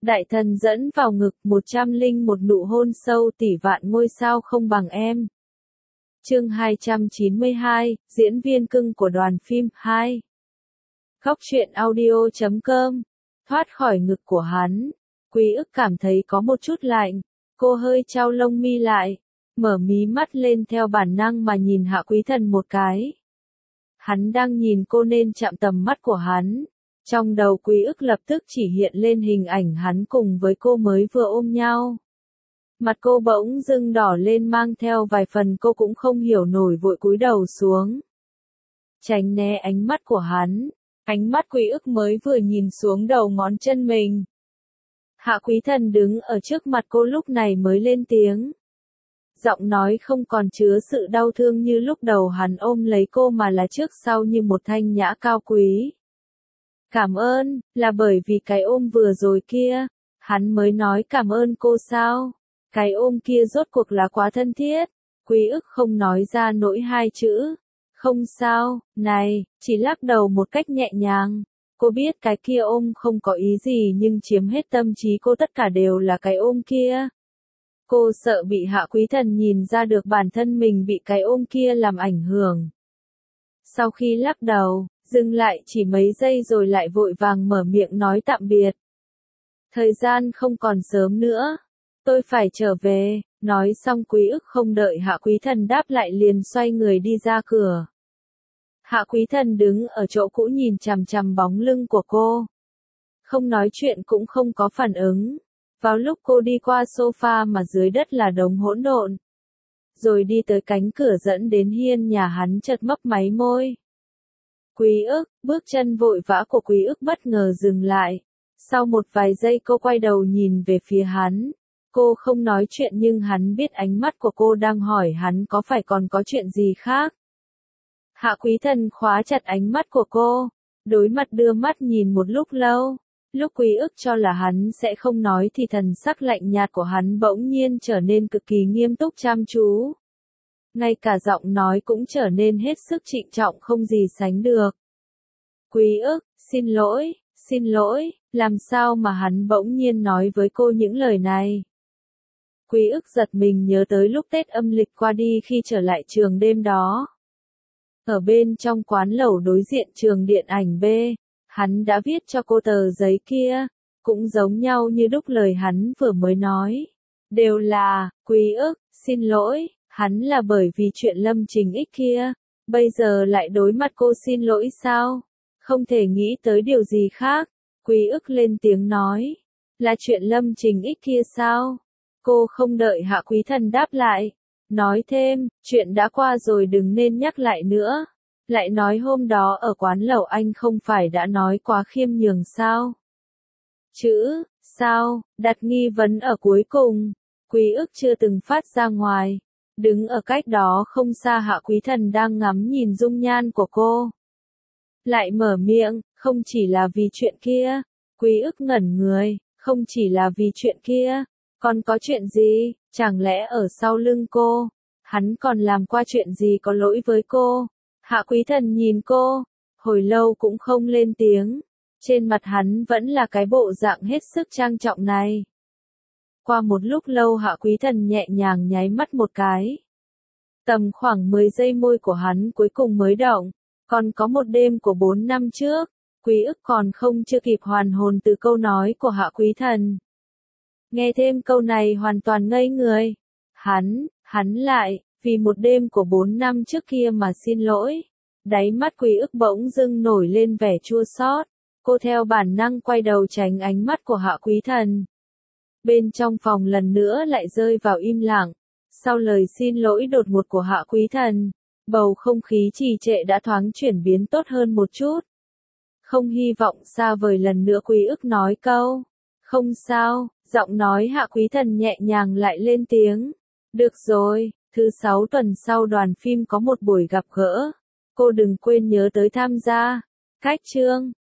Đại thần dẫn vào ngực 101 nụ hôn sâu tỷ vạn ngôi sao không bằng em. Chương 292, diễn viên cưng của đoàn phim 2. Góc truyện audio.com. Thoát khỏi ngực của hắn, Quý ức cảm thấy có một chút lạnh, cô hơi chau lông mi lại, mở mí mắt lên theo bản năng mà nhìn Hạ Quý Thần một cái. Hắn đang nhìn cô nên chạm tầm mắt của hắn. Trong đầu Quý ức lập tức chỉ hiện lên hình ảnh hắn cùng với cô mới vừa ôm nhau. Mặt cô bỗng dưng đỏ lên mang theo vài phần cô cũng không hiểu nổi vội cúi đầu xuống. Tránh né ánh mắt của hắn, ánh mắt Quý ức mới vừa nhìn xuống đầu ngón chân mình. Hạ Quý Thần đứng ở trước mặt cô lúc này mới lên tiếng. Giọng nói không còn chứa sự đau thương như lúc đầu hắn ôm lấy cô mà là trước sau như một thanh nhã cao quý. Cảm ơn, là bởi vì cái ôm vừa rồi kia, hắn mới nói cảm ơn cô sao? Cái ôm kia rốt cuộc là quá thân thiết. Quý ức không nói ra nỗi hai chữ. Không sao, này, chỉ lắc đầu một cách nhẹ nhàng. Cô biết cái kia ôm không có ý gì nhưng chiếm hết tâm trí cô tất cả đều là cái ôm kia. Cô sợ bị Hạ Quý Thần nhìn ra được bản thân mình bị cái ôm kia làm ảnh hưởng. Sau khi lắc đầu, dừng lại chỉ mấy giây rồi lại vội vàng mở miệng nói tạm biệt. Thời gian không còn sớm nữa. Tôi phải trở về, nói xong Quý ức không đợi Hạ Quý Thần đáp lại liền xoay người đi ra cửa. Hạ Quý Thần đứng ở chỗ cũ nhìn chằm chằm bóng lưng của cô. Không nói chuyện cũng không có phản ứng. Vào lúc cô đi qua sofa mà dưới đất là đống hỗn độn. Rồi đi tới cánh cửa dẫn đến hiên nhà hắn chợt mấp máy môi. Quý ức, bước chân vội vã của Quý ức bất ngờ dừng lại. Sau một vài giây cô quay đầu nhìn về phía hắn. Cô không nói chuyện nhưng hắn biết ánh mắt của cô đang hỏi hắn có phải còn có chuyện gì khác. Hạ Quý Thần khóa chặt ánh mắt của cô, đối mặt đưa mắt nhìn một lúc lâu. Lúc Quý ức cho là hắn sẽ không nói thì thần sắc lạnh nhạt của hắn bỗng nhiên trở nên cực kỳ nghiêm túc chăm chú. Ngay cả giọng nói cũng trở nên hết sức trịnh trọng không gì sánh được. Quý ức, xin lỗi, làm sao mà hắn bỗng nhiên nói với cô những lời này. Quý ức giật mình nhớ tới lúc Tết âm lịch qua đi khi trở lại trường đêm đó. Ở bên trong quán lẩu đối diện trường điện ảnh B, hắn đã viết cho cô tờ giấy kia, cũng giống nhau như đúc lời hắn vừa mới nói. Đều là, Quý ức, xin lỗi, hắn là bởi vì chuyện Lâm Trình Ích kia, bây giờ lại đối mặt cô xin lỗi sao? Không thể nghĩ tới điều gì khác, Quý ức lên tiếng nói. Là chuyện Lâm Trình Ích kia sao? Cô không đợi Hạ Quý Thần đáp lại. Nói thêm, chuyện đã qua rồi đừng nên nhắc lại nữa. Lại nói hôm đó ở quán lẩu anh không phải đã nói quá khiêm nhường sao? Chữ, sao, đặt nghi vấn ở cuối cùng. Quý ức chưa từng phát ra ngoài. Đứng ở cách đó không xa Hạ Quý Thần đang ngắm nhìn dung nhan của cô. Lại mở miệng, không chỉ là vì chuyện kia. Quý ức ngẩn người, không chỉ là vì chuyện kia. Còn có chuyện gì, chẳng lẽ ở sau lưng cô, hắn còn làm qua chuyện gì có lỗi với cô? Hạ Quý Thần nhìn cô, hồi lâu cũng không lên tiếng, trên mặt hắn vẫn là cái bộ dạng hết sức trang trọng này. Qua một lúc lâu Hạ Quý Thần nhẹ nhàng nháy mắt một cái. Tầm khoảng 10 giây môi của hắn cuối cùng mới động, còn có một đêm của 4 năm trước, Quý ức còn không chưa kịp hoàn hồn từ câu nói của Hạ Quý Thần. Nghe thêm câu này hoàn toàn ngây người. Hắn lại, vì một đêm của 4 năm trước kia mà xin lỗi. Đáy mắt Quý ức bỗng dưng nổi lên vẻ chua xót. Cô theo bản năng quay đầu tránh ánh mắt của Hạ Quý Thần. Bên trong phòng lần nữa lại rơi vào im lặng. Sau lời xin lỗi đột ngột của Hạ Quý Thần, bầu không khí trì trệ đã thoáng chuyển biến tốt hơn một chút. Không hy vọng xa vời lần nữa Quý ức nói câu. Không sao, giọng nói Hạ Quý Thần nhẹ nhàng lại lên tiếng. Được rồi, thứ 6 tuần sau đoàn phim có một buổi gặp gỡ. Cô đừng quên nhớ tới tham gia. Cách chương.